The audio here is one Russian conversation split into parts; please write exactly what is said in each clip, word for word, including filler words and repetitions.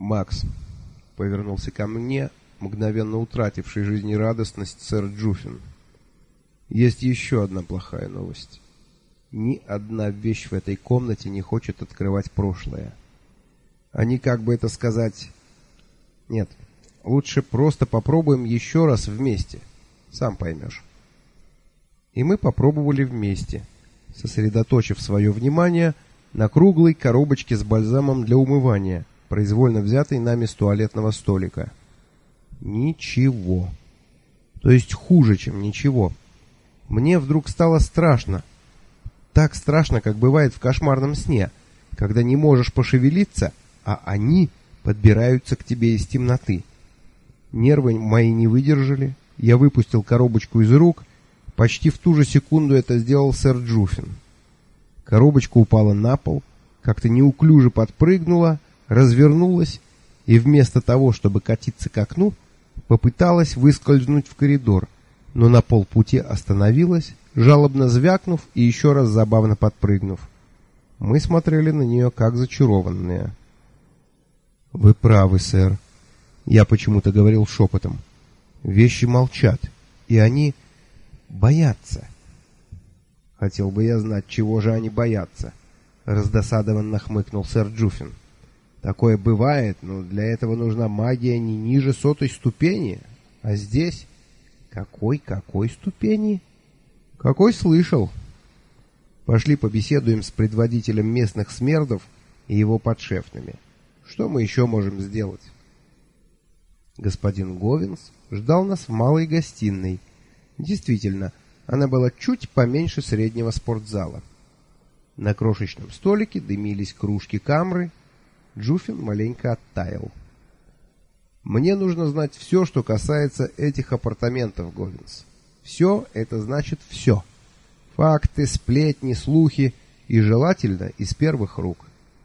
Макс, повернулся ко мне, мгновенно утративший жизнерадостность сэр Джуффин. Есть еще одна плохая новость. Ни одна вещь в этой комнате не хочет открывать прошлое. Они, как бы это сказать... Нет, лучше просто попробуем еще раз вместе. Сам поймешь. И мы попробовали вместе, сосредоточив свое внимание на круглой коробочке с бальзамом для умывания, произвольно взятой нами с туалетного столика. Ничего. То есть хуже, чем ничего. Мне вдруг стало страшно. Так страшно, как бывает в кошмарном сне, когда не можешь пошевелиться, а они подбираются к тебе из темноты. Нервы мои не выдержали. Я выпустил коробочку из рук. Почти в ту же секунду это сделал сэр Джуффин. Коробочка упала на пол, как-то неуклюже подпрыгнула, развернулась и вместо того, чтобы катиться к окну, попыталась выскользнуть в коридор, но на полпути остановилась, жалобно звякнув и еще раз забавно подпрыгнув. Мы смотрели на нее как зачарованные. «Вы правы, сэр». Я почему-то говорил шепотом. «Вещи молчат, и они боятся». «Хотел бы я знать, чего же они боятся», — раздосадованно хмыкнул сэр Джуффин. «Такое бывает, но для этого нужна магия не ниже сотой ступени. А здесь...» «Какой-какой ступени?» «Какой слышал?» «Пошли побеседуем с предводителем местных смердов и его подшефными. Что мы еще можем сделать?» Господин Говинс ждал нас в малой гостиной. Действительно, она была чуть поменьше среднего спортзала. На крошечном столике дымились кружки камры. Джуффин маленько оттаял. «Мне нужно знать все, что касается этих апартаментов, Говинс. Все — это значит все. Факты, сплетни, слухи и, желательно, из первых рук».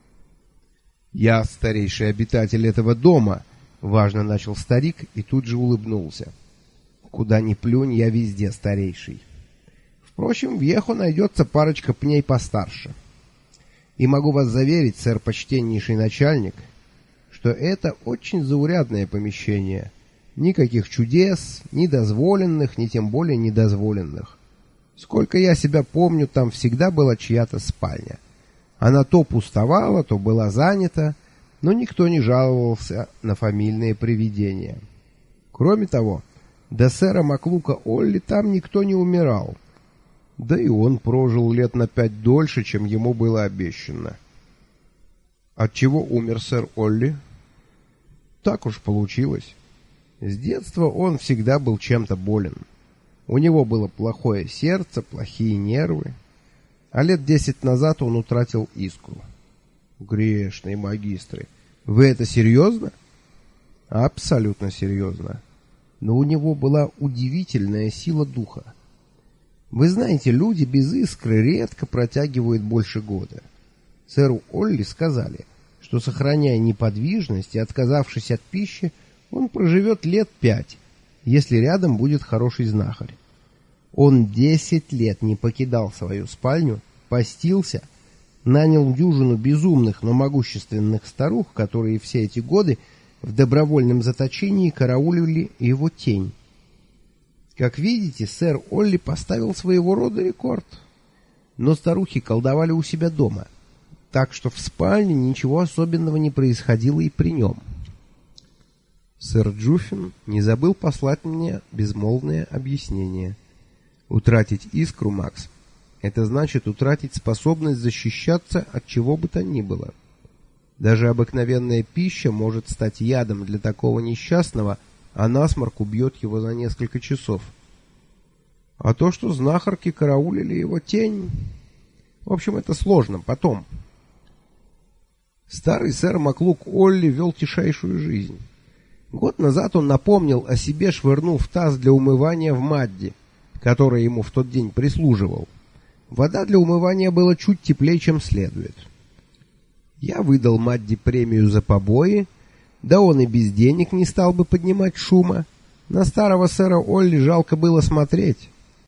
«Я старейший обитатель этого дома», — важно начал старик и тут же улыбнулся. «Куда ни плюнь, я везде старейший. Впрочем, в Ехо найдется парочка пней постарше. И могу вас заверить, сэр, почтеннейший начальник, что это очень заурядное помещение. Никаких чудес, ни дозволенных, ни тем более недозволенных. Сколько я себя помню, там всегда была чья-то спальня. Она то пустовала, то была занята, но никто не жаловался на фамильные привидения. Кроме того, до сэра Маклука Олли там никто не умирал. Да и он прожил лет на пять дольше, чем ему было обещано». «От чего умер сэр Олли?» «Так уж получилось. С детства он всегда был чем-то болен. У него было плохое сердце, плохие нервы. А лет десять назад он утратил искру». «Грешные магистры, вы это серьезно?» «Абсолютно серьезно. Но у него была удивительная сила духа. Вы знаете, люди без искры редко протягивают больше года. Сэру Олли сказали, что, сохраняя неподвижность и отказавшись от пищи, он проживет лет пять, если рядом будет хороший знахарь. Он десять лет не покидал свою спальню, постился, нанял дюжину безумных, но могущественных старух, которые все эти годы в добровольном заточении караулили его тень. Как видите, сэр Олли поставил своего рода рекорд. Но старухи колдовали у себя дома, так что в спальне ничего особенного не происходило и при нем. Сэр Джуффин не забыл послать мне безмолвное объяснение. Утратить искру, Макс, это значит утратить способность защищаться от чего бы то ни было. Даже обыкновенная пища может стать ядом для такого несчастного, а насморк убьет его за несколько часов. А то, что знахарки караулили его тень... В общем, это сложно потом. Старый сэр Маклук Олли вел тишайшую жизнь. Год назад он напомнил о себе, швырнув таз для умывания в Мадди, который ему в тот день прислуживал. Вода для умывания была чуть теплее, чем следует. Я выдал Мадди премию за побои, да он и без денег не стал бы поднимать шума. На старого сэра Олли жалко было смотреть.